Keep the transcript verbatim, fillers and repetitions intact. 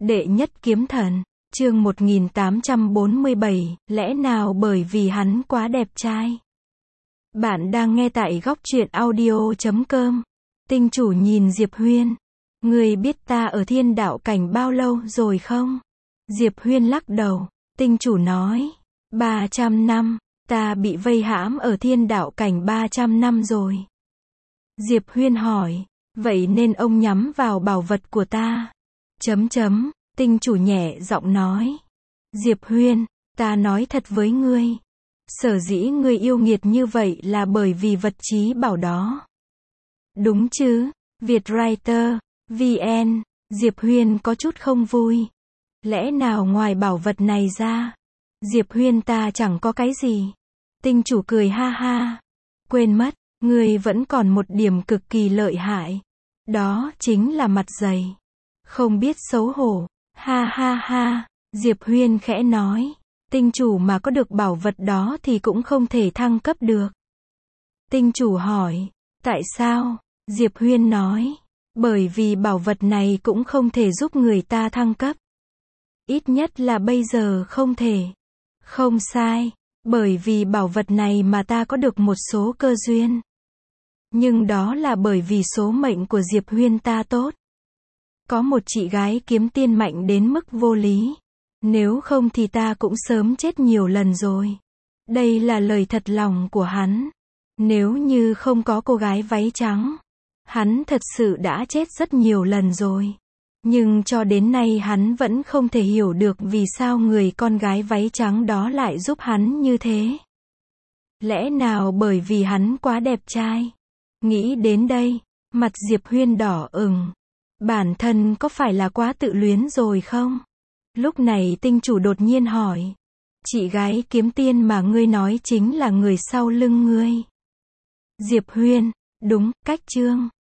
Đệ nhất kiếm thần, chương một nghìn tám trăm bốn mươi bảy, lẽ nào bởi vì hắn quá đẹp trai? Bạn đang nghe tại góc truyện audio chấm com. Tinh chủ nhìn Diệp Huyên. Người biết ta ở thiên đạo cảnh bao lâu rồi không? Diệp Huyên lắc đầu. Tinh chủ nói. ba trăm năm. Ta bị vây hãm ở thiên đạo cảnh ba trăm năm rồi. Diệp Huyên hỏi. Vậy nên ông nhắm vào bảo vật của ta. Chấm chấm. Tinh chủ nhẹ giọng nói. Diệp Huyên, ta nói thật với ngươi. Sở dĩ ngươi yêu nghiệt như vậy là bởi vì vật chí bảo đó. Đúng chứ? Vietwriter, vê en, Diệp Huyên có chút không vui. Lẽ nào ngoài bảo vật này ra, Diệp Huyên ta chẳng có cái gì? Tinh chủ cười ha ha. Quên mất, ngươi vẫn còn một điểm cực kỳ lợi hại. Đó chính là mặt dày. Không biết xấu hổ. Ha ha ha, Diệp Huyên khẽ nói. Tinh chủ mà có được bảo vật đó thì cũng không thể thăng cấp được. Tinh chủ hỏi. Tại sao? Diệp Huyên nói. Bởi vì bảo vật này cũng không thể giúp người ta thăng cấp. Ít nhất là bây giờ không thể. Không sai. Bởi vì bảo vật này mà ta có được một số cơ duyên. Nhưng đó là bởi vì số mệnh của Diệp Huyên ta tốt. Có một chị gái kiếm tiên mạnh đến mức vô lý. Nếu không thì ta cũng sớm chết nhiều lần rồi. Đây là lời thật lòng của hắn. Nếu như không có cô gái váy trắng, hắn thật sự đã chết rất nhiều lần rồi. Nhưng cho đến nay hắn vẫn không thể hiểu được vì sao người con gái váy trắng đó lại giúp hắn như thế. Lẽ nào bởi vì hắn quá đẹp trai? Nghĩ đến đây, mặt Diệp Huyên đỏ ửng. Bản thân có phải là quá tự luyến rồi không? Lúc này tinh chủ đột nhiên hỏi. Chị gái kiếm tiên mà ngươi nói chính là người sau lưng ngươi. Diệp Huyên, đúng, cách chương.